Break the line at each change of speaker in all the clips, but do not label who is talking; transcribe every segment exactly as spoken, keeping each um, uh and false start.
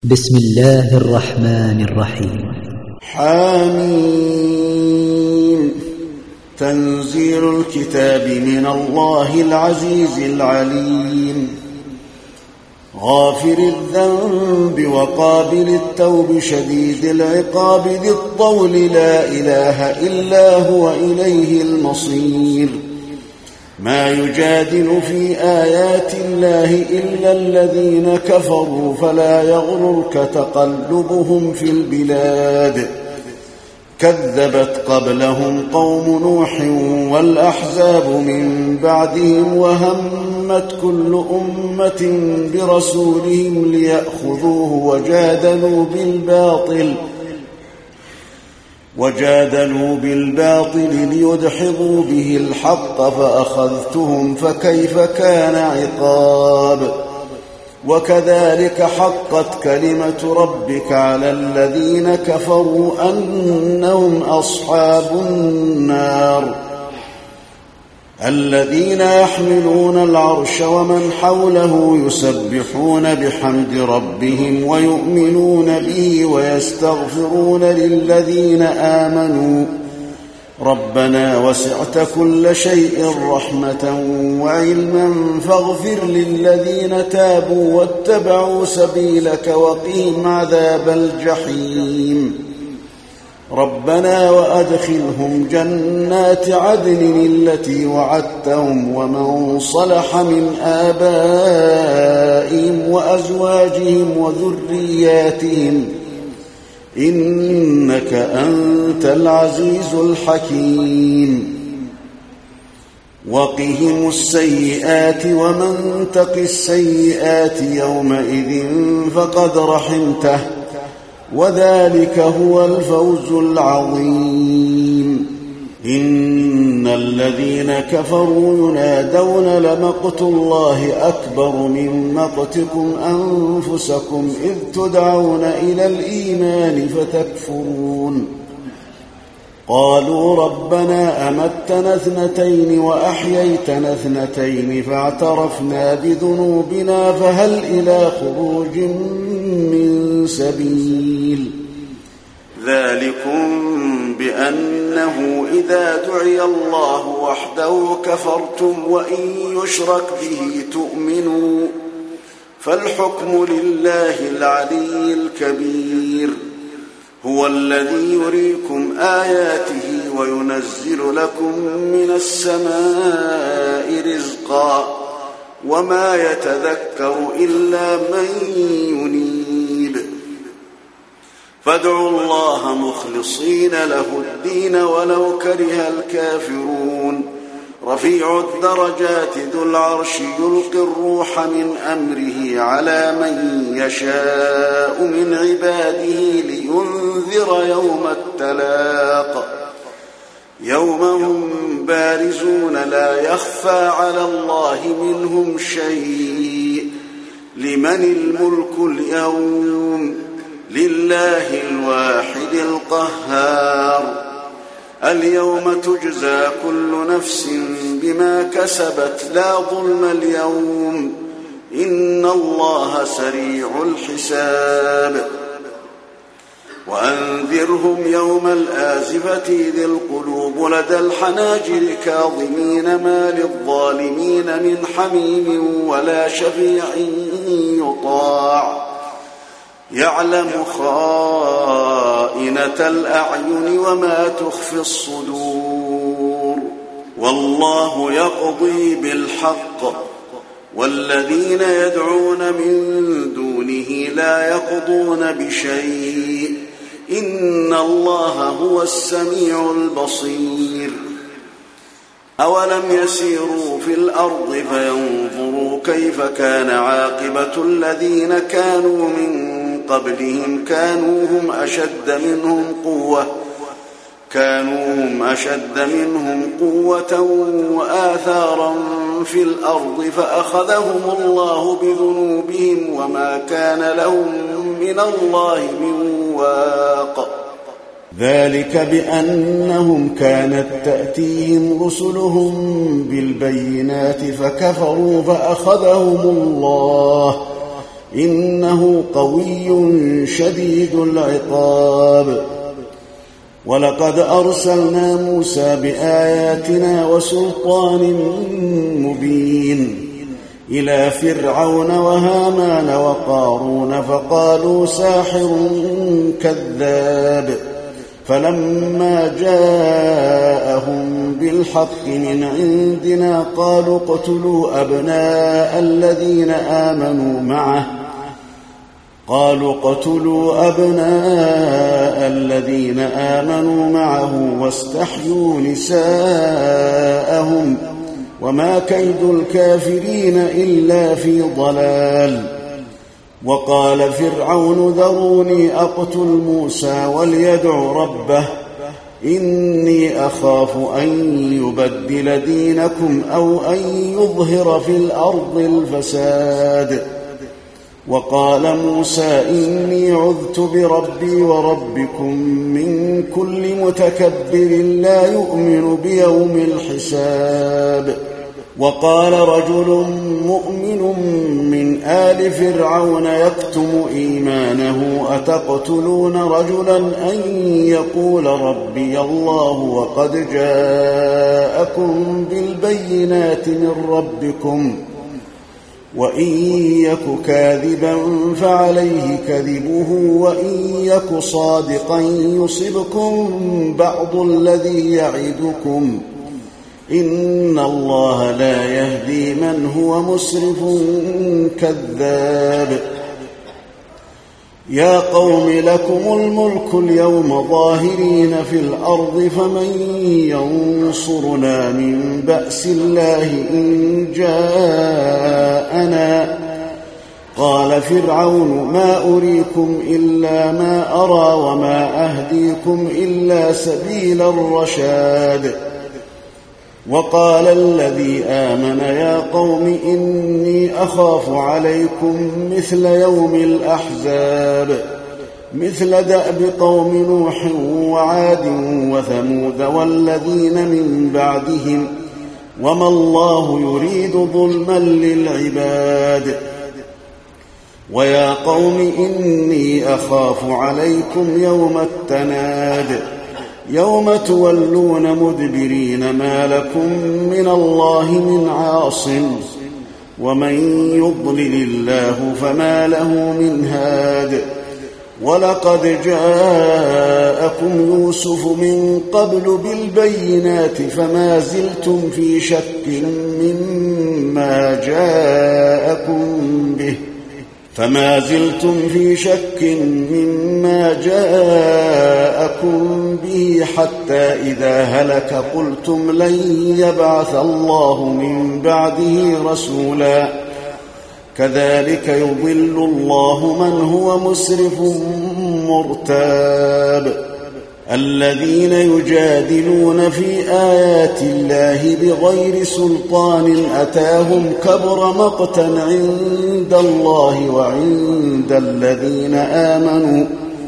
بسم الله الرحمن الرحيم.
حميم. تنزيل الكتاب من الله العزيز العليم، غافر الذنب وقابل التوب شديد العقاب ذي الطول لا إله إلا هو إليه المصير. ما يجادل في آيات الله إلا الذين كفروا فلا يغررك تقلبهم في البلاد. كذبت قبلهم قوم نوح والأحزاب من بعدهم وهمت كل أمة برسولهم ليأخذوه وجادلوا بالباطل وجادلوا بالباطل ليدحضوا به الحق فأخذتهم فكيف كان عقاب. وكذلك حقت كلمة ربك على الذين كفروا أنهم أصحاب النار. الذين يحملون العرش ومن حوله يسبحون بحمد ربهم ويؤمنون به ويستغفرون للذين آمنوا ربنا وسعت كل شيء رحمة وعلما فاغفر للذين تابوا واتبعوا سبيلك وقهم عذاب الجحيم. ربنا وأدخلهم جنات عدن التي وعدتهم ومن صلح من آبائهم وأزواجهم وذرياتهم إنك أنت العزيز الحكيم. وقهم السيئات ومن تق السيئات يومئذ فقد رحمته وذلك هو الفوز العظيم. إن الذين كفروا ينادون لمقت الله أكبر من مقتكم أنفسكم إذ تدعون إلى الإيمان فتكفرون. قالوا ربنا أمتنا اثنتين وأحييتنا اثنتين فاعترفنا بذنوبنا فهل إلى خروج من سبيل. ذلكم بأنه إذا دعي الله وحده كفرتم وإن يشرك به تؤمنوا فالحكم لله العلي الكبير. هو الذي يريكم آياته وينزل لكم من السماء رزقا وما يتذكر إلا من ينيب. فادعوا الله مخلصين له الدين ولو كره الكافرون. رفيع الدرجات ذو العرش يلقي الروح من أمره على من يشاء من عباده لينذر يوم التلاق. يوم هم بارزون لا يخفى على الله منهم شيء. لمن الملك اليوم؟ لله الواحد القهار. اليوم تجزى كل نفس بما كسبت لا ظلم اليوم إن الله سريع الحساب. وأنذرهم يوم الآزفة إذ القلوب لدى الحناجر كاظمين ما للظالمين من حميم ولا شفيع يطاع. يعلم خائنة الأعين وما تخفي الصدور. والله يقضي بالحق والذين يدعون من دونه لا يقضون بشيء إن الله هو السميع البصير. أولم يسيروا في الأرض فينظروا كيف كان عاقبة الذين كانوا من قبلهم كانوا هم أشد منهم قوة كانوا هم أشد منهم قوة وآثارا في الأرض فأخذهم الله بذنوبهم وما كان لهم من الله من واق. ذلك بأنهم كانت تأتيهم رسلهم بالبينات فكفروا فأخذهم الله إنه قوي شديد العقاب. ولقد أرسلنا موسى بآياتنا وسلطان مبين إلى فرعون وهامان وقارون فقالوا ساحر كذاب، فلما جاءهم بالحق من عندنا قالوا اقتلوا أبناء الذين آمنوا معه قالوا اقتلوا أبناء الذين آمنوا معه واستحيوا نساءهم وما كيد الكافرين إلا في ضلال. وقال فرعون ذروني أقتل موسى وليدع ربه إني أخاف أن يبدل دينكم أو أن يظهر في الأرض الفساد. وقال موسى إني عذت بربي وربكم من كل متكبر لا يؤمن بيوم الحساب. وقال رجل مؤمن من آل فرعون يكتم إيمانه أتقتلون رجلا أن يقول ربي الله وقد جاءكم بالبينات من ربكم وإن يك كاذبا فعليه كذبه وإن يك صادقا يصبكم بعض الذي يعدكم إن الله لا يهدي من هو مسرف كذاب. يا قوم لكم الملك اليوم ظاهرين في الأرض فمن ينصرنا من بأس الله إن جاءنا. قال فرعون ما أريكم إلا ما أرى وما أهديكم إلا سبيل الرشاد. وقال الذي آمن يا قوم إني أخاف عليكم مثل يوم الأحزاب مثل دأب قوم نوح وعاد وثمود والذين من بعدهم وما الله يريد ظلما للعباد. ويا قوم إني أخاف عليكم يوم التناد يوم تولون مدبرين ما لكم من الله من عاصم ومن يضلل الله فما له من هاد. ولقد جاءكم يوسف من قبل بالبينات فما زلتم في شك مما جاءكم به فما زلتم في شك مما جاءكم به حتى إذا هلك قلتم لن يبعث الله من بعده رسولا كذلك يضل الله من هو مسرف مرتاب. الذين يجادلون في آيات الله بغير سلطان أتاهم كبر مقتا عند الله وعند الذين آمنوا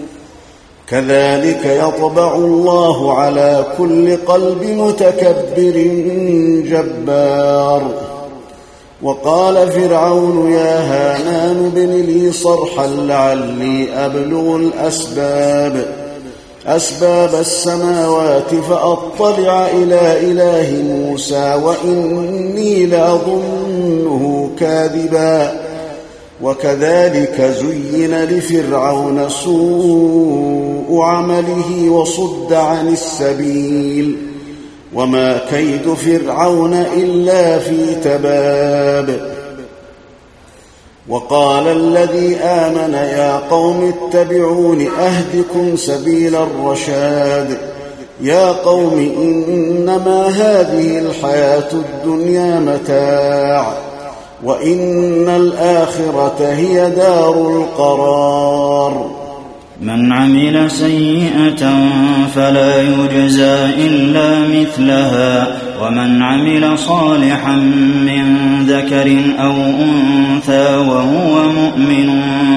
كذلك يطبع الله على كل قلب متكبر جبار. وقال فرعون يا هامان ابن لي صرحا لعلي أبلغ الأسباب أسباب السماوات فأطلع إلى إله موسى وإني لأظنه كاذبا. وكذلك زين لفرعون سوء عمله وصد عن السبيل وما كيد فرعون إلا في تباب. وقال الذي آمن يا قوم اتبعون أهدكم سبيل الرشاد. يا قوم إنما هذه الحياة الدنيا متاع وإن الآخرة هي دار القرار.
من عمل سيئة فلا يجزى إلا مثلها ومن عمل صالحا من ذكر أو أنثى وهو مؤمن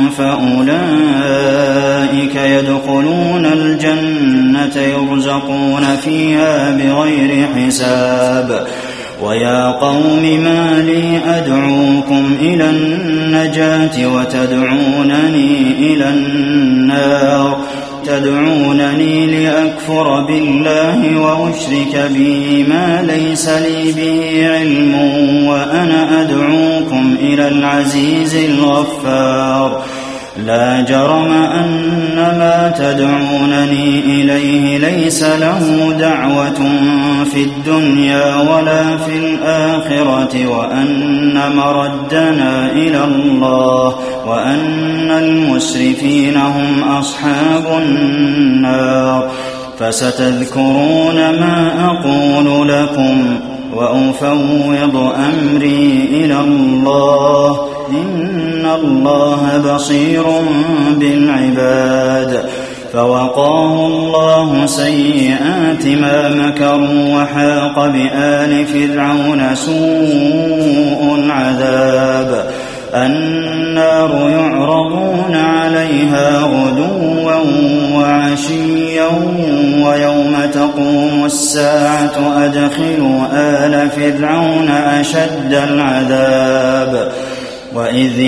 فأولئك يدخلون الجنة يرزقون فيها بغير حساب. ويا قوم ما لي أدعوكم إلى النجاة وتدعونني إلى النار تدعونني لأكفر بالله وأشرك به ما ليس لي به علم وأنا أدعوكم إلى العزيز الغفار لا جرم أن ما تدعونني إليه ليس له دعوة في الدنيا ولا في الآخرة وأن مردنا إلى الله وأن المسرفين هم أصحاب النار فستذكرون ما أقول لكم وأفوض أمري إلى الله إن الله بصير بالعباد فوقاه الله سيئات ما مكروا وحاق بآل فرعون سوء العذاب النار يعرضون عليها غدوا وعشيا ويوم تقوم الساعة أدخلوا آل فرعون أشد العذاب وإذ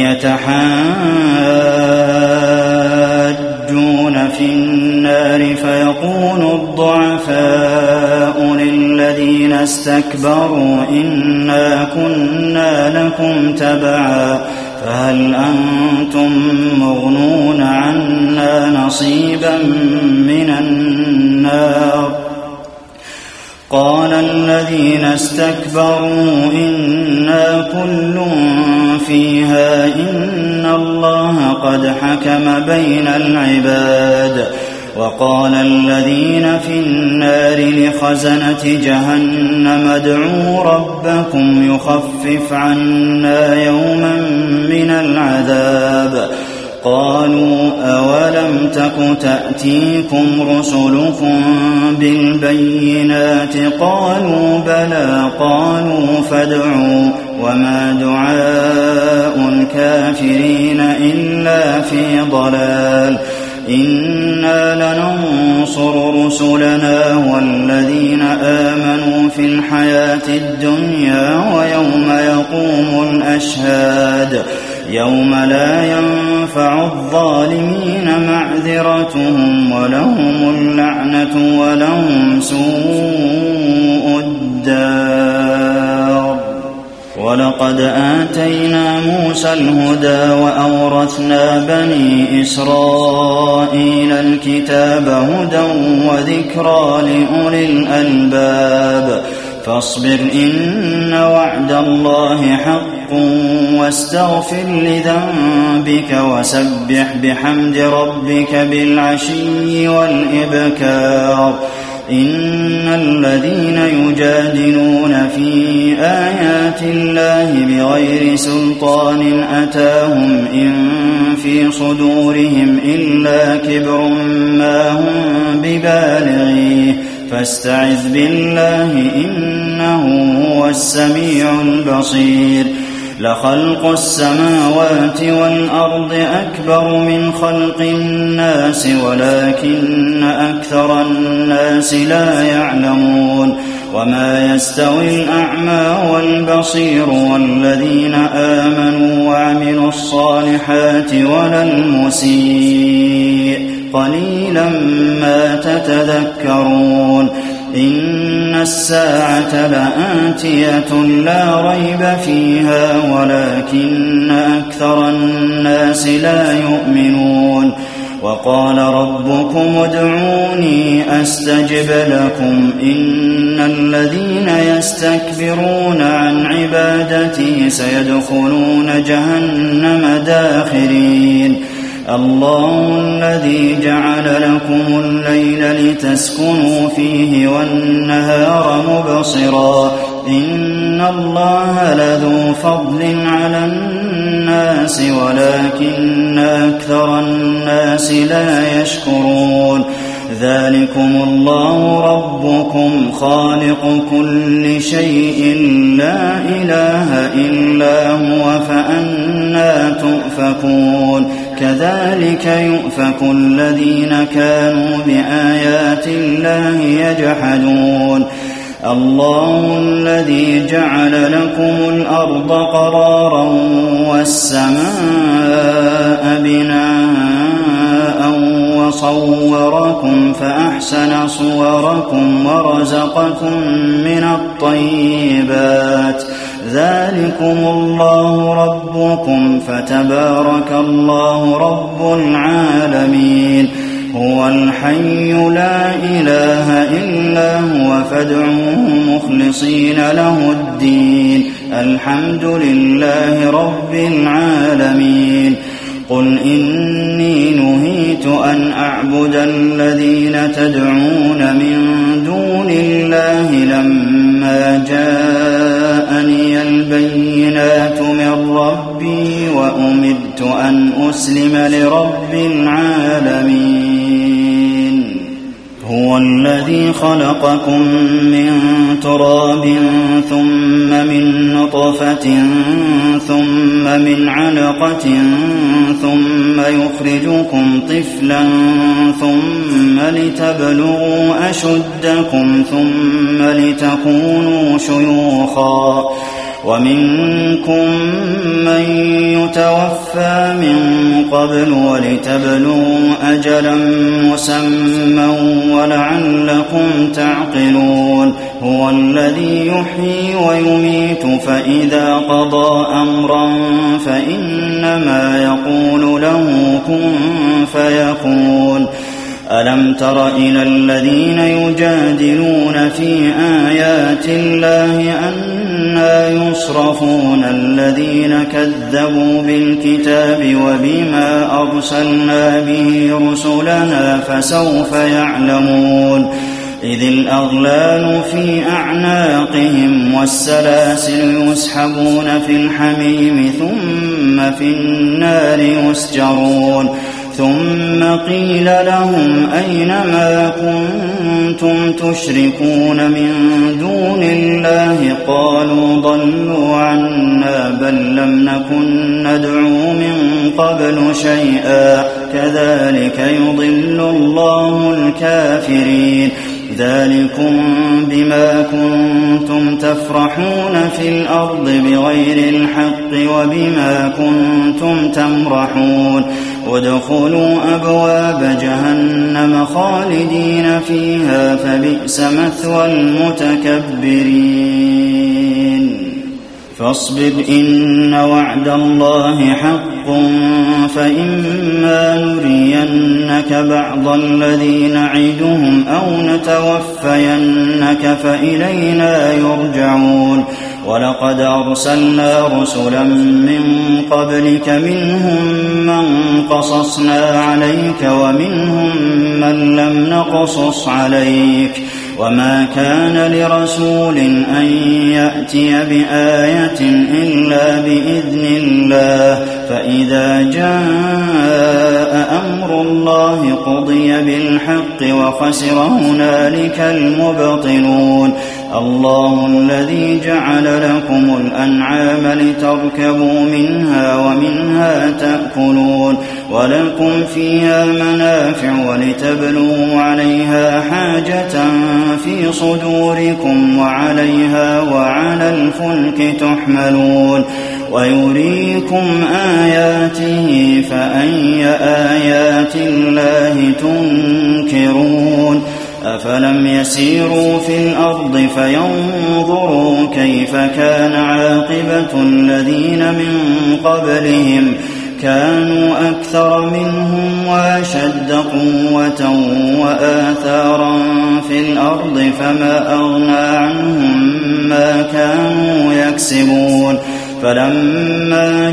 يتحاجون في النار فيقول الضعفاء للذين استكبروا إنا كنا لكم تبعا فهل أنتم مغنون عنا نصيبا من النار قال الذين استكبروا إنا كل فيها إن الله قد حكم بين العباد وقال الذين في النار لخزنة جهنم ادعوا ربكم يخفف عنا يوما من العذاب قالوا أولم تك تأتيكم رسلكم بالبينات قالوا بلى قالوا فادعوا وما دعاء الكافرين إلا في ضلال إنا لننصر رسلنا والذين آمنوا في الحياة الدنيا ويوم يقوم الأشهاد يوم لا ينفع الظالمين معذرتهم ولهم اللعنة ولهم سوء الدار ولقد آتينا موسى الهدى وأورثنا بني إسرائيل الكتاب هدى وذكرى لأولي الألباب فاصبر إن وعد الله حق واستغفر لذنبك وسبح بحمد ربك بالعشي والإبكار إن الذين يجادلون في آيات الله بغير سلطان أتاهم إن في صدورهم إلا كبر ما هم ببالغيه فاستعذ بالله إنه هو السميع البصير لخلق السماوات والأرض أكبر من خلق الناس ولكن أكثر الناس لا يعلمون وما يستوي الأعمى والبصير والذين آمنوا وعملوا الصالحات ولا المسيء قليلا ما تتذكرون إن الساعة لآتية لا ريب فيها ولكن أكثر الناس لا يؤمنون وقال ربكم ادعوني أستجب لكم إن الذين يستكبرون عن عبادتي سيدخلون جهنم داخرين الله الذي جعل لكم الليل لتسكنوا فيه والنهار مبصرا إن الله لذو فضل على الناس ولكن أكثر الناس لا يشكرون ذلكم الله ربكم خالق كل شيء لا إله إلا هو فأنى تؤفكون كذلك يؤفك الذين كانوا بآيات الله يجحدون الله الذي جعل لكم الأرض قرارا والسماء بناء وصوركم فأحسن صوركم ورزقكم من الطيبات ذلكم الله ربكم فتبارك الله رب العالمين هو الحي لا إله إلا هو فادعوه مخلصين له الدين الحمد لله رب العالمين قل إني نهيت أن أعبد الذين تدعون من دون الله لما جاءني البينات من ربي وأمرت أن أسلم لرب العالمين هو الذي خلقكم من تراب ثم من نطفة ثم من علقة ثم يخرجكم طفلا ثم لتبلغوا أشدكم ثم لتكونوا شيوخا ومنكم من يتوفى من قبل ولتبلغوا أجلا مسمى ولعلكم تعقلون هو الذي يحيي ويميت فإذا قضى أمرا فإنما يقول له كن فيكون ألم تر إلى الذين يجادلون في آيات الله أنى يصرفون الذين كذبوا بالكتاب وبما أرسلنا به رسلنا فسوف يعلمون إذ الأغلال في أعناقهم والسلاسل يسحبون في الحميم ثم في النار يسجرون ثم قيل لهم أين ما كنتم تشركون من دون الله قالوا ضلوا عنا بل لم نكن ندعو من قبل شيئا كذلك يضل الله الكافرين ذلكم بما كنتم تفرحون في الأرض بغير الحق وبما كنتم تمرحون وادخلوا أبواب جهنم خالدين فيها فبئس مثوى المتكبرين فاصبر إن وعد الله حق فإما نرينك بعض الذي نعدهم أو نتوفينك فإلينا يرجعون ولقد أرسلنا رسلا من قبلك منهم من قصصنا عليك ومنهم من لم نقصص عليك وما كان لرسول أن يأتي بآية إلا بإذن الله فإذا جاء أمر الله قضي بالحق وخسر هنالك المبطلون الله الذي جعل لكم الأنعام لتركبوا منها ومنها تأكلون ولكم فيها منافع ولتبلغوا عليها حاجة في صدوركم وعليها وعلى الفلك تحملون ويريكم آياته فأي آيات الله تنكرون أفلم يسيروا في الأرض فينظروا كيف كان عاقبة الذين من قبلهم كانوا أكثر منهم وأشد قوة وآثارا في الأرض فما أغنى عنهم ما كانوا يكسبون فلما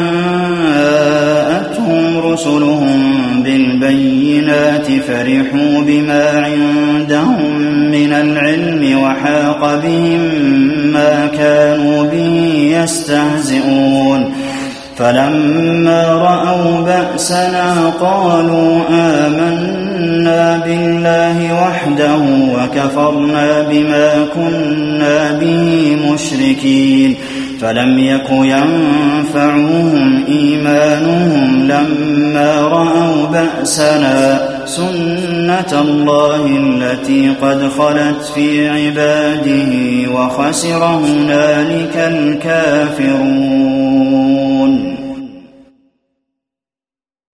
جاءتهم رسلهم بالبينات فرحوا بما عندهم من العلم وحاق بهم ما كانوا به يستهزئون فلما رأوا بأسنا قالوا آمنا بالله وحده وكفرنا بما كنا به مشركين فلم يك ينفعهم إيمانهم لما رأوا بأسنا سُنَّةَ اللَّهِ الَّتِي قَدْ خَلَتْ فِي عِبَادِهِ ۖ وَخَسِرَ هُنَالِكَ الْكَافِرُونَ